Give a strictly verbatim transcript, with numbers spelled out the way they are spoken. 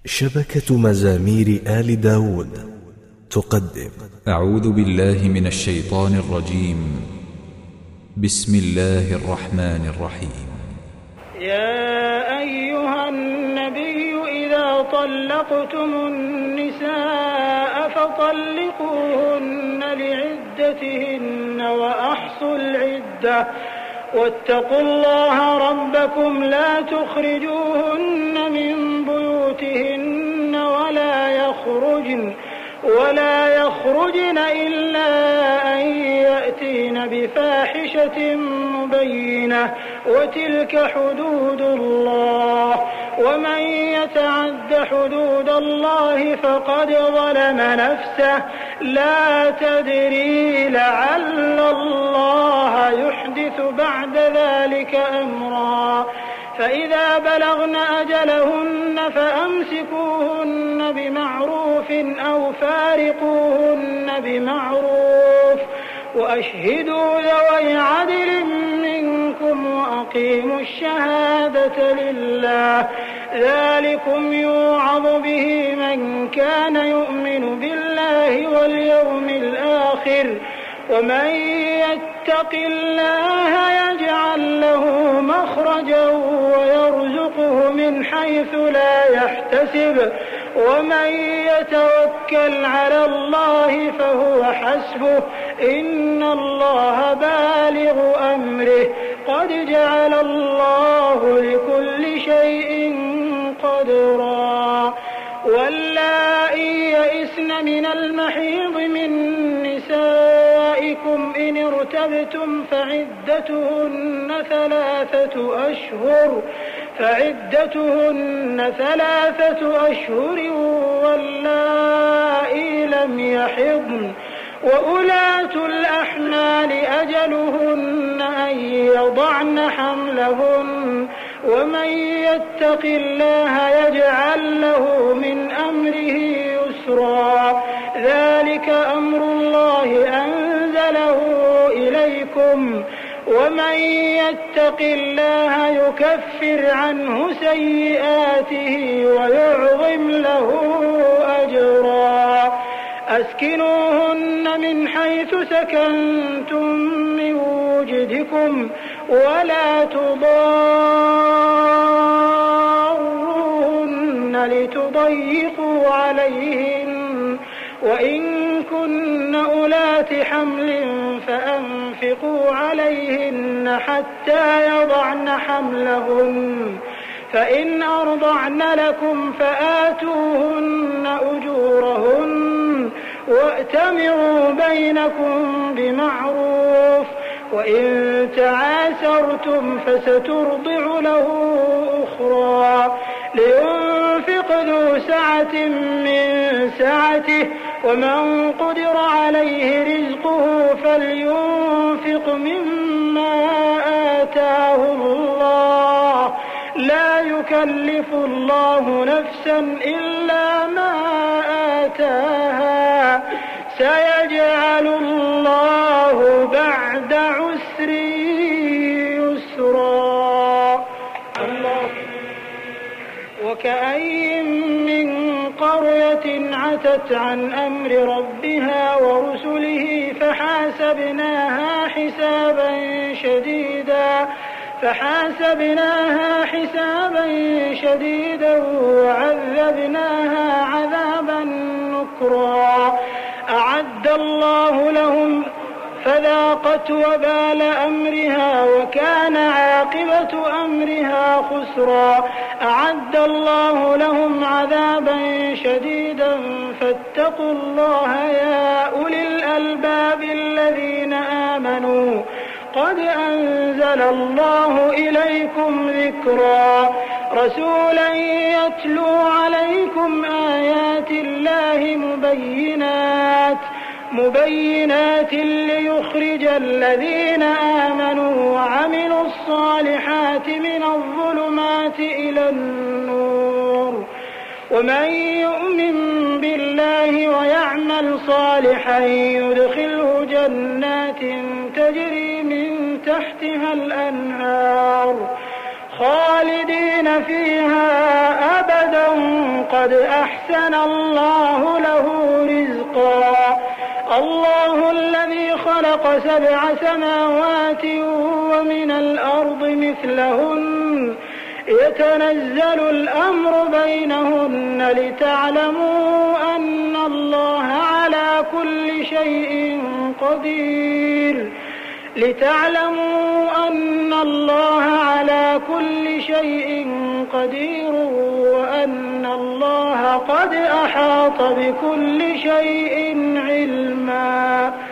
شبكة مزامير آل داود تقدم. أعوذ بالله من الشيطان الرجيم. بسم الله الرحمن الرحيم. يا أيها النبي إذا طلقتم النساء فطلقوهن لعدتهن وأحصوا العدة واتقوا الله ربكم لا تخرجوهن من بيوتهن ولا يخرجن ولا يخرجن إلا أن يأتين بفاحشة مبينة وتلك حدود الله ومن يتعد حدود الله فقد ظلم نفسه لا تدري لعل الله يحدث بعد ذلك أمرا فإذا بلغن أجلهن فأمسكوهن بمعروف أو فارقوهن بمعروف وأشهدوا ذوي عدل منكم وأقيموا الشهادة لله ذلكم يوعظ به من كان يؤمن بالله واليوم الآخر ومن يتق الله يجعل له مخرجا ويرزقه من حيث لا يحتسب ومن يتوكل على الله فهو حسبه إن الله بالغ أمره قد جعل الله لكل شيء قدرا واللائي يئسن من المحيض من نسائكم إن ارتبتم فعدتهن ثلاثة أشهر فعدتهن ثلاثة أشهر واللائي لم يحضن وأولاة الأحمال أجلهن أن يضعن حملهن ومن يتق الله يجعل له من أمره يسرا ذلك أمر الله أنزله إليكم ومن يتق الله يكفر عنه سيئاته ويعظم له أجرا أسكنوهن من حيث سكنتم من وجدكم ولا تضاروهن لتضيقوا عليهن وإن كن أولات حمل فأنفقوا عليهن حتى يضعن حملهن فإن أرضعن لكم فآتوهن أجورهن وأتمروا بينكم بمعروف وإن تعاسرتم فسترضع له أخرى لينفق ذو سعة من سعته ومن قدر عليه رزقه فلينفق مما آتاه الله لا يكلف الله نفسا إلا ما آتاها سيجعل الله بعد عسر يسرا الله وكأي من قرية عتت عن أمر ربها ورسله فحاسبناها حسابا شديدا فحاسبناها حسابا شديدا وعذبناها عذابا نكرا أعد الله لهم فذاقت وبال أمرها وكان عاقبة أمرها خسرا أعد الله لهم عذابا شديدا فاتقوا الله يا أولي الألباب الذين آمنوا قد أنزل الله إليكم ذكرا رسولا يتلو عليكم آيات الله مبينات مبينات ليخرج الذين آمنوا وعملوا الصالحات من الظلمات إلى النور ومن يؤمن بالله ويعمل صالحا يدخله جنات تجري من تحتها الأنهار خالدين فيها أبدا قد أحسن الله له رزقا الله الذي خلق سبع سماوات ومن الأرض مثلهن يتنزل الأمر بينهن لتعلموا أن الله على كل شيء قدير لتعلموا أن الله على كل شيء قدير وأن الله قد أحاط بكل شيء علما